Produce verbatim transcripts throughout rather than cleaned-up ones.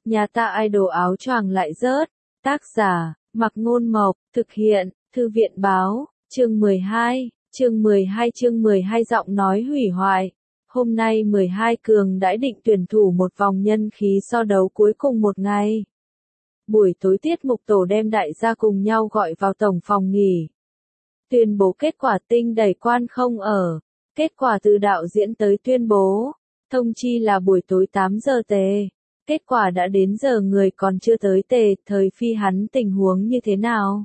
Nhà ta idol áo choàng lại rớt. Tác giả, Mặc Ngôn Mộc, thực hiện, Thư viện Báo, chương mười hai, chương mười hai chương mười hai giọng nói hủy hoại. Hôm nay mười hai cường đãi định tuyển thủ một vòng nhân khí so đấu cuối cùng một ngày. Buổi tối tiết mục tổ đem đại gia cùng nhau gọi vào tổng phòng nghỉ. Tuyên bố kết quả tinh đẩy quan không ở. Kết quả từ đạo diễn tới tuyên bố. Thông chi là buổi tối tám giờ tề. Kết quả đã đến giờ người còn chưa tới tề, thời phi hắn tình huống như thế nào?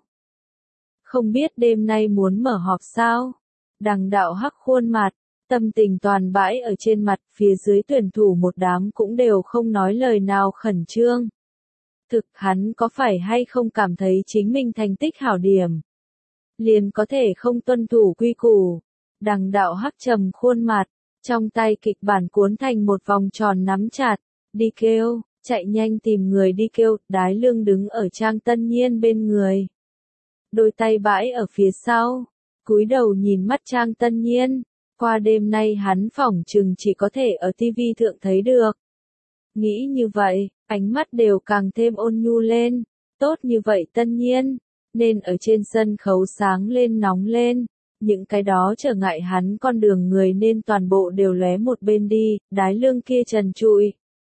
Không biết đêm nay muốn mở họp sao? Đằng đạo hắc khuôn mặt, tâm tình toàn bãi ở trên mặt, phía dưới tuyển thủ một đám cũng đều không nói lời nào khẩn trương. Thực hắn có phải hay không cảm thấy chính mình thành tích hảo điểm? Liền có thể không tuân thủ quy củ. Đằng đạo hắc trầm khuôn mặt, trong tay kịch bản cuốn thành một vòng tròn nắm chặt, đi kêu, chạy nhanh tìm người đi kêu, Đái Lương đứng ở Trang Tân Nhiên bên người. Đôi tay bãi ở phía sau, cúi đầu nhìn mắt Trang Tân Nhiên, qua đêm nay hắn phỏng chừng chỉ có thể ở ti vi thượng thấy được. Nghĩ như vậy, ánh mắt đều càng thêm ôn nhu lên, tốt như vậy Tân Nhiên, nên ở trên sân khấu sáng lên nóng lên. Những cái đó trở ngại hắn con đường người nên toàn bộ đều lóe một bên đi, Đái Lương kia trần trụi.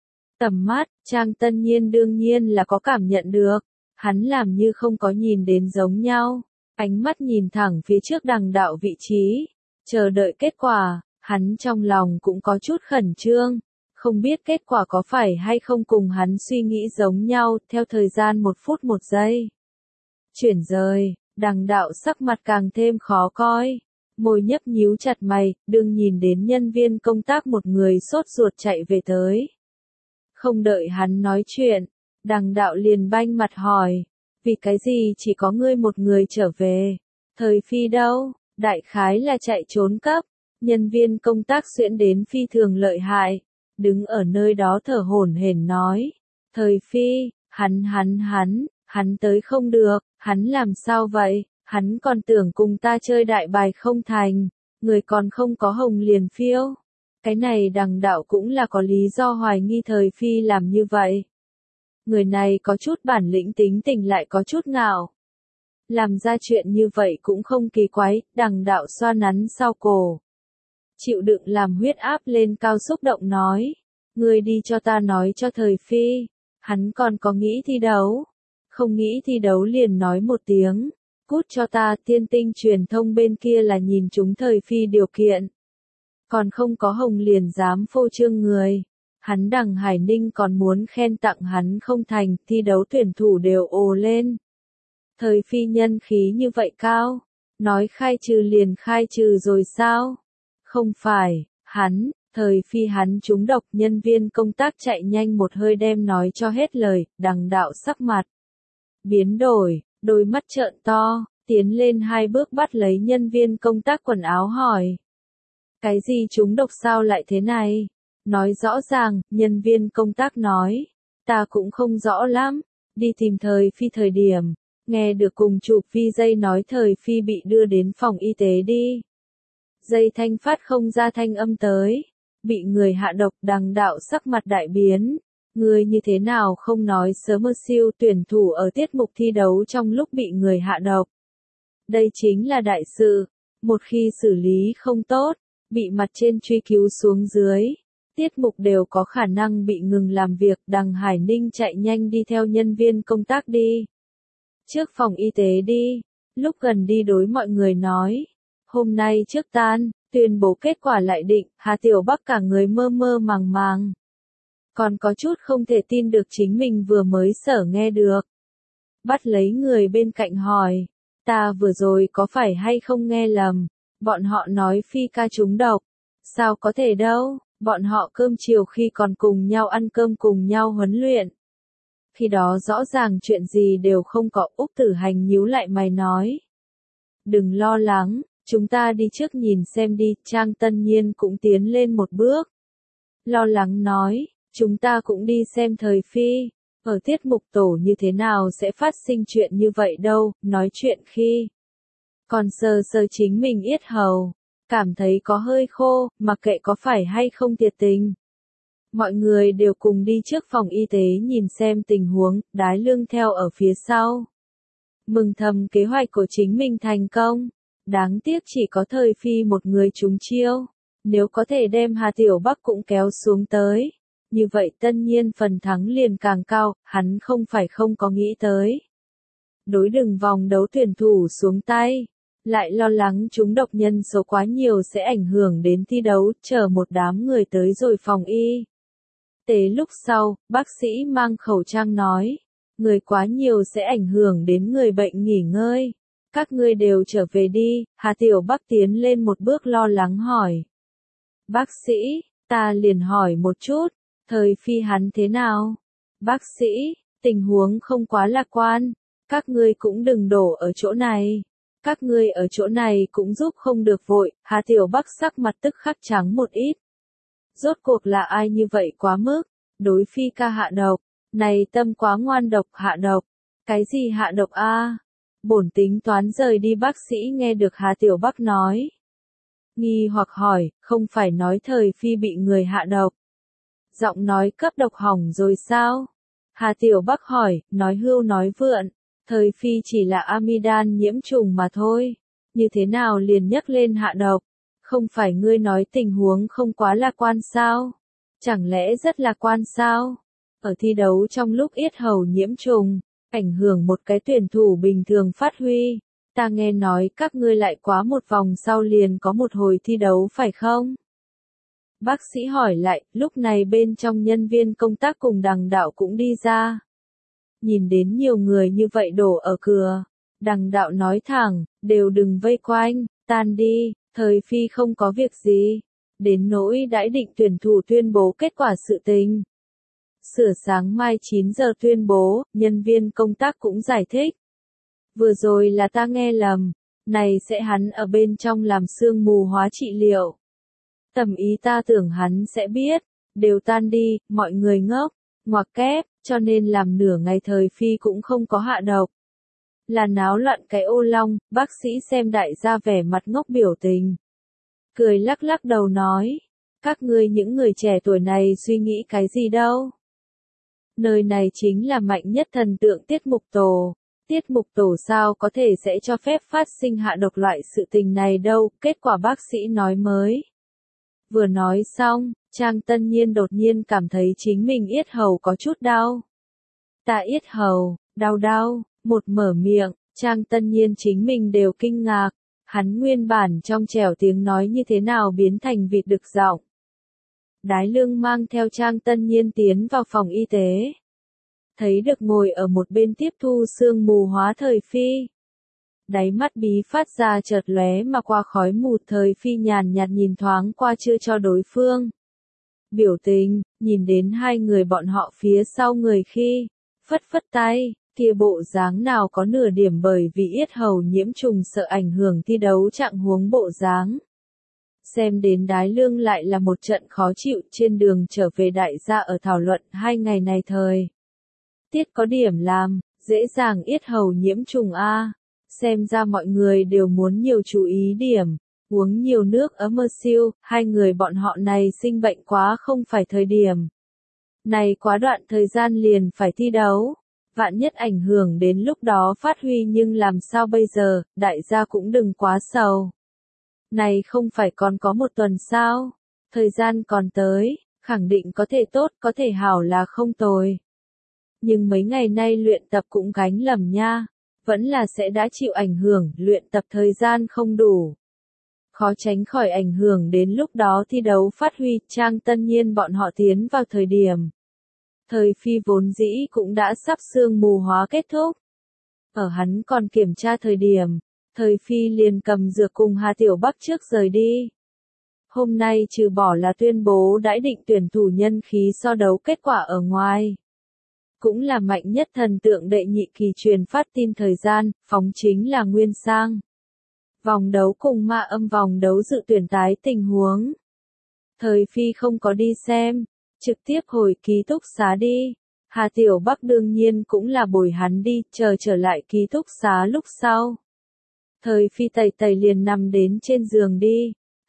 Tầm mắt, Trang Tân Nhiên đương nhiên là có cảm nhận được, hắn làm như không có nhìn đến giống nhau, ánh mắt nhìn thẳng phía trước đằng đạo vị trí, chờ đợi kết quả, hắn trong lòng cũng có chút khẩn trương, không biết kết quả có phải hay không cùng hắn suy nghĩ giống nhau, theo thời gian một phút một giây. Chuyển rời. Đằng đạo sắc mặt càng thêm khó coi, môi nhấp nhíu chặt mày, đương nhìn đến nhân viên công tác một người sốt ruột chạy về tới. Không đợi hắn nói chuyện, đằng đạo liền banh mặt hỏi, vì cái gì chỉ có ngươi một người trở về, thời phi đâu, đại khái là chạy trốn cấp, nhân viên công tác xuyễn đến phi thường lợi hại, đứng ở nơi đó thở hổn hển nói, thời phi, hắn hắn hắn, hắn tới không được. Hắn làm sao vậy, hắn còn tưởng cùng ta chơi đại bài không thành, người còn không có hồng liền phiêu. Cái này đằng đạo cũng là có lý do hoài nghi thời phi làm như vậy. Người này có chút bản lĩnh tính tình lại có chút ngạo. Làm ra chuyện như vậy cũng không kỳ quái, đằng đạo xoa nắn sau cổ. Chịu đựng làm huyết áp lên cao xúc động nói. Người đi cho ta nói cho thời phi, hắn còn có nghĩ thi đấu. Không nghĩ thi đấu liền nói một tiếng, cút cho ta, Tiên Tinh truyền thông bên kia là nhìn chúng thời phi điều kiện. Còn không có hồng liền dám phô trương người. Hắn đằng Hải Ninh còn muốn khen tặng hắn không thành, thi đấu tuyển thủ đều ồ lên. Thời phi nhân khí như vậy cao, nói khai trừ liền khai trừ rồi sao? Không phải, hắn, thời phi hắn trúng độc, nhân viên công tác chạy nhanh một hơi đem nói cho hết lời, đằng đạo sắc mặt biến đổi, đôi mắt trợn to, tiến lên hai bước bắt lấy nhân viên công tác quần áo hỏi. Cái gì chúng độc sao lại thế này? Nói rõ ràng, nhân viên công tác nói. Ta cũng không rõ lắm, đi tìm thời phi thời điểm, nghe được cùng chụp vi dây nói thời phi bị đưa đến phòng y tế đi. Dây thanh phát không ra thanh âm tới, bị người hạ độc, đằng đạo sắc mặt đại biến. Người như thế nào không nói sớm mơ siêu tuyển thủ ở tiết mục thi đấu trong lúc bị người hạ độc. Đây chính là đại sự, một khi xử lý không tốt, bị mặt trên truy cứu xuống dưới, tiết mục đều có khả năng bị ngừng làm việc, đằng Hải Ninh chạy nhanh đi theo nhân viên công tác đi. Trước phòng y tế đi, lúc gần đi đối mọi người nói, hôm nay trước tan, tuyên bố kết quả lại định, Hà Tiểu Bắc cả người mơ mơ màng màng. Còn có chút không thể tin được chính mình vừa mới sở nghe được. Bắt lấy người bên cạnh hỏi, ta vừa rồi có phải hay không nghe lầm, bọn họ nói phi ca trúng độc, sao có thể đâu, bọn họ cơm chiều khi còn cùng nhau ăn cơm cùng nhau huấn luyện. Khi đó rõ ràng chuyện gì đều không có, Úc Tử Hành nhíu lại mày nói. Đừng lo lắng, chúng ta đi trước nhìn xem đi, Trang Tân Nhiên cũng tiến lên một bước. Lo lắng nói. Chúng ta cũng đi xem thời phi, ở tiết mục tổ như thế nào sẽ phát sinh chuyện như vậy đâu, nói chuyện khi còn sờ sờ chính mình yết hầu, cảm thấy có hơi khô, mặc kệ có phải hay không thiệt tình. Mọi người đều cùng đi trước phòng y tế nhìn xem tình huống, Đái Lương theo ở phía sau. Mừng thầm kế hoạch của chính mình thành công. Đáng tiếc chỉ có Thời Phi một người trúng chiêu. Nếu có thể đem Hà Tiểu Bắc cũng kéo xuống tới. Như vậy tất nhiên phần thắng liền càng cao, hắn không phải không có nghĩ tới. Đối đừng vòng đấu tuyển thủ xuống tay. Lại lo lắng chúng độc nhân số quá nhiều sẽ ảnh hưởng đến thi đấu, chờ một đám người tới rồi phòng y tế lúc sau, bác sĩ mang khẩu trang nói, người quá nhiều sẽ ảnh hưởng đến người bệnh nghỉ ngơi. Các ngươi đều trở về đi, Hà Tiểu Bắc tiến lên một bước lo lắng hỏi. Bác sĩ, ta liền hỏi một chút, Thời Phi hắn thế nào? Bác sĩ, tình huống không quá lạc quan, các ngươi cũng đừng đổ ở chỗ này. Các ngươi ở chỗ này cũng giúp không được vội, Hà Tiểu Bắc sắc mặt tức khắc trắng một ít. Rốt cuộc là ai như vậy quá mức, đối Phi ca hạ độc, này tâm quá ngoan độc hạ độc, cái gì hạ độc a? Bổn tính toán rời đi bác sĩ nghe được Hà Tiểu Bắc nói. Nghi hoặc hỏi, không phải nói Thời Phi bị người hạ độc. Giọng nói cấp độc hỏng rồi sao? Hà Tiểu Bắc hỏi, nói hưu nói vượn, Thời Phi chỉ là amidan nhiễm trùng mà thôi. Như thế nào liền nhắc lên hạ độc? Không phải ngươi nói tình huống không quá lạc quan sao? Chẳng lẽ rất lạc quan sao? Ở thi đấu trong lúc yết hầu nhiễm trùng, ảnh hưởng một cái tuyển thủ bình thường phát huy. Ta nghe nói các ngươi lại quá một vòng sau liền có một hồi thi đấu phải không? Bác sĩ hỏi lại, lúc này bên trong nhân viên công tác cùng Đằng Đạo cũng đi ra. Nhìn đến nhiều người như vậy đổ ở cửa. Đằng Đạo nói thẳng, đều đừng vây quanh, tan đi, Thời Phi không có việc gì. Đến nỗi đãi định tuyển thủ tuyên bố kết quả sự tình. Sửa sáng mai chín giờ tuyên bố, nhân viên công tác cũng giải thích. Vừa rồi là ta nghe lầm, này sẽ hắn ở bên trong làm xương mù hóa trị liệu. Tầm ý ta tưởng hắn sẽ biết, đều tan đi, mọi người ngốc, ngoặc kép, cho nên làm nửa ngày Thời Phi cũng không có hạ độc. Là náo loạn cái ô long, bác sĩ xem đại gia vẻ mặt ngốc biểu tình. Cười lắc lắc đầu nói, các ngươi những người trẻ tuổi này suy nghĩ cái gì đâu. Nơi này chính là mạnh nhất thần tượng Tiết Mục Tổ. Tiết Mục Tổ sao có thể sẽ cho phép phát sinh hạ độc loại sự tình này đâu, kết quả bác sĩ nói mới. Vừa nói xong, Trang Tân Nhiên đột nhiên cảm thấy chính mình yết hầu có chút đau. Ta yết hầu, đau đau, một mở miệng, Trang Tân Nhiên chính mình đều kinh ngạc, hắn nguyên bản trong trẻo tiếng nói như thế nào biến thành vịt đực giọng. Đái Lương mang theo Trang Tân Nhiên tiến vào phòng y tế. Thấy được ngồi ở một bên tiếp thu sương mù hóa Thời Phi. Đáy mắt bí phát ra chợt lóe mà qua khói mù, Thời Phi nhàn nhạt nhìn thoáng qua chưa cho đối phương. Biểu tình, nhìn đến hai người bọn họ phía sau người khi, phất phất tay, kia bộ dáng nào có nửa điểm bởi vì yết hầu nhiễm trùng sợ ảnh hưởng thi đấu trạng huống bộ dáng. Xem đến Đái Lương lại là một trận khó chịu, trên đường trở về đại gia ở thảo luận hai ngày này thời. Tiết có điểm làm, dễ dàng yết hầu nhiễm trùng A. Xem ra mọi người đều muốn nhiều chú ý điểm, uống nhiều nước ấm mơ siêu, hai người bọn họ này sinh bệnh quá không phải thời điểm. Này quá đoạn thời gian liền phải thi đấu, vạn nhất ảnh hưởng đến lúc đó phát huy nhưng làm sao bây giờ, đại gia cũng đừng quá sầu. Này không phải còn có một tuần sao, thời gian còn tới, khẳng định có thể tốt, có thể hảo là không tồi. Nhưng mấy ngày nay luyện tập cũng gánh lầm nha, vẫn là sẽ đã chịu ảnh hưởng, luyện tập thời gian không đủ. Khó tránh khỏi ảnh hưởng đến lúc đó thi đấu phát huy, Trang Tân Nhiên bọn họ tiến vào thời điểm. Thời Phi vốn dĩ cũng đã sắp sương mù hóa kết thúc. Ở hắn còn kiểm tra thời điểm, Thời Phi liền cầm dược cùng Hà Tiểu Bắc trước rời đi. Hôm nay trừ bỏ là tuyên bố đãi định tuyển thủ nhân khí so đấu kết quả ở ngoài. Cũng là mạnh nhất thần tượng đệ nhị kỳ truyền phát tin thời gian, phóng chính là Nguyên Sang. Vòng đấu cùng ma âm vòng đấu dự tuyển tái tình huống. Thời Phi không có đi xem, trực tiếp hồi ký túc xá đi. Hà Tiểu Bắc đương nhiên cũng là bồi hắn đi, chờ trở lại ký túc xá lúc sau. Thời Phi tẩy tẩy liền nằm đến trên giường đi.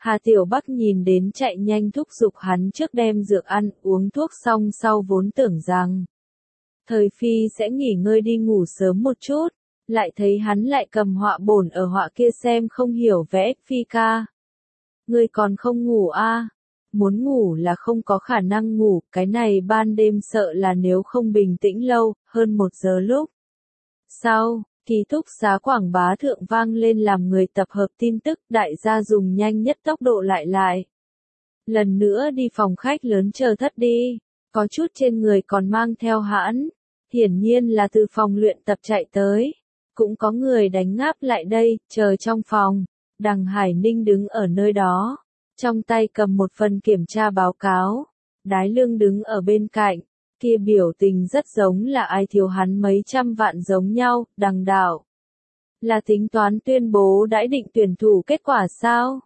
Hà Tiểu Bắc nhìn đến chạy nhanh thúc giục hắn trước đem dược ăn, uống thuốc xong sau vốn tưởng rằng Thời Phi sẽ nghỉ ngơi đi ngủ sớm một chút, lại thấy hắn lại cầm họa bổn ở họa kia xem không hiểu vẽ, Phi ca. Ngươi còn không ngủ a? À? Muốn ngủ là không có khả năng ngủ, cái này ban đêm sợ là nếu không bình tĩnh lâu, hơn một giờ lúc. Sau, ký túc xá quảng bá thượng vang lên làm người tập hợp tin tức, đại gia dùng nhanh nhất tốc độ lại lại. Lần nữa đi phòng khách lớn chờ thất đi, có chút trên người còn mang theo hãn, hiển nhiên là từ phòng luyện tập chạy tới. Cũng có người đánh ngáp lại đây, chờ trong phòng. Đằng Hải Ninh đứng ở nơi đó, trong tay cầm một phần kiểm tra báo cáo. Đái Lương đứng ở bên cạnh, kia biểu tình rất giống là ai thiếu hắn mấy trăm vạn giống nhau. Đằng đạo, là tính toán tuyên bố đãi định tuyển thủ kết quả sao?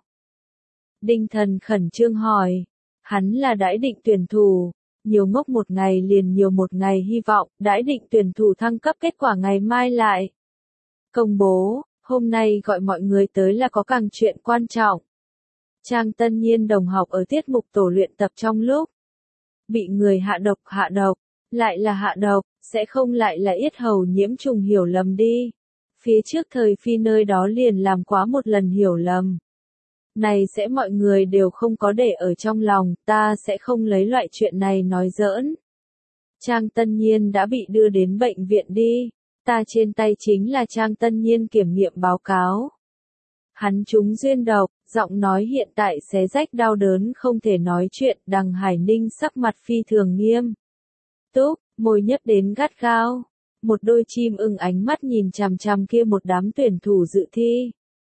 Đinh Thần khẩn trương hỏi, hắn là đãi định tuyển thủ, nhiều ngốc một ngày liền nhiều một ngày hy vọng, đãi định tuyển thủ thăng cấp kết quả ngày mai lại công bố. Hôm nay gọi mọi người tới là có càng chuyện quan trọng. Trang Tân Nhiên đồng học ở tiết mục tổ luyện tập trong lúc bị người hạ độc, hạ độc, lại là hạ độc, sẽ không lại là yết hầu nhiễm trùng hiểu lầm đi. Phía trước Thời Phi nơi đó liền làm quá một lần hiểu lầm. Này sẽ mọi người đều không có để ở trong lòng, ta sẽ không lấy loại chuyện này nói giỡn. Trang Tân Nhiên đã bị đưa đến bệnh viện đi. Ta trên tay chính là Trang Tân Nhiên kiểm nghiệm báo cáo. Hắn trúng duyên độc, giọng nói hiện tại xé rách đau đớn không thể nói chuyện. Đằng Hải Ninh sắc mặt phi thường nghiêm túc, môi nhấp đến gắt gao. Một đôi chim ưng ánh mắt nhìn chằm chằm kia một đám tuyển thủ dự thi.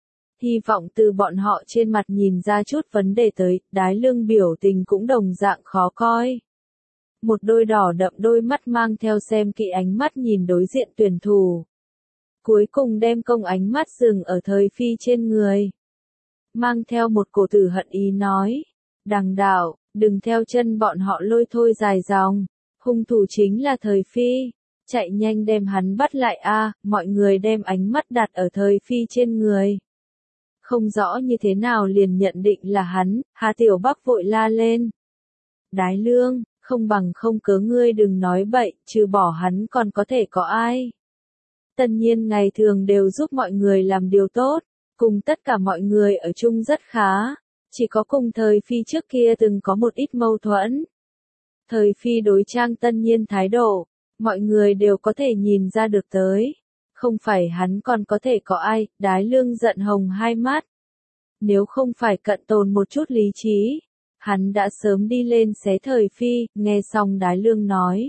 Hy vọng từ bọn họ trên mặt nhìn ra chút vấn đề tới. Đái Lương biểu tình cũng đồng dạng khó coi. Một đôi đỏ đậm đôi mắt mang theo xem kỹ ánh mắt nhìn đối diện tuyển thủ. Cuối cùng đem công ánh mắt dừng ở Thời Phi trên người. Mang theo một cổ tử hận ý nói. Đằng đạo, đừng theo chân bọn họ lôi thôi dài dòng. Hung thủ chính là Thời Phi. Chạy nhanh đem hắn bắt lại a. Mọi người đem ánh mắt đặt ở Thời Phi trên người. Không rõ như thế nào liền nhận định là hắn, Hà Tiểu Bắc vội la lên. Đái Lương, không bằng không cớ ngươi đừng nói bậy, trừ bỏ hắn còn có thể có ai. Tân Nhiên ngày thường đều giúp mọi người làm điều tốt, cùng tất cả mọi người ở chung rất khá, chỉ có cùng Thời Phi trước kia từng có một ít mâu thuẫn. Thời Phi đối Trang Tân Nhiên thái độ, mọi người đều có thể nhìn ra được tới. Không phải hắn còn có thể có ai. Đái Lương giận hồng hai mắt. Nếu không phải cận tồn một chút lý trí, hắn đã sớm đi lên xé Thời Phi. Nghe xong Đái Lương nói,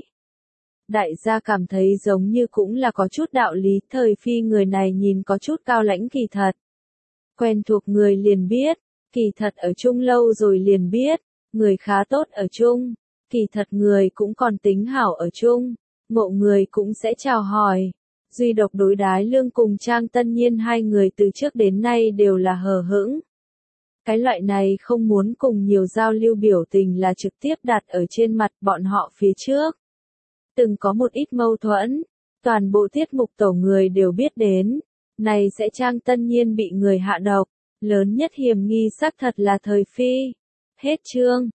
đại gia cảm thấy giống như cũng là có chút đạo lý. Thời Phi người này nhìn có chút cao lãnh kỳ thật. Quen thuộc người liền biết, kỳ thật ở chung lâu rồi liền biết, người khá tốt ở chung, kỳ thật người cũng còn tính hảo ở chung, ngộ người cũng sẽ chào hỏi. Duy độc đối Đái Lương cùng Trang Tân Nhiên hai người từ trước đến nay đều là hờ hững. Cái loại này không muốn cùng nhiều giao lưu biểu tình là trực tiếp đặt ở trên mặt bọn họ phía trước. Từng có một ít mâu thuẫn, toàn bộ tiết mục tổ người đều biết đến. Này sẽ Trang Tân Nhiên bị người hạ độc, lớn nhất hiểm nghi xác thật là Thời Phi. Hết chương.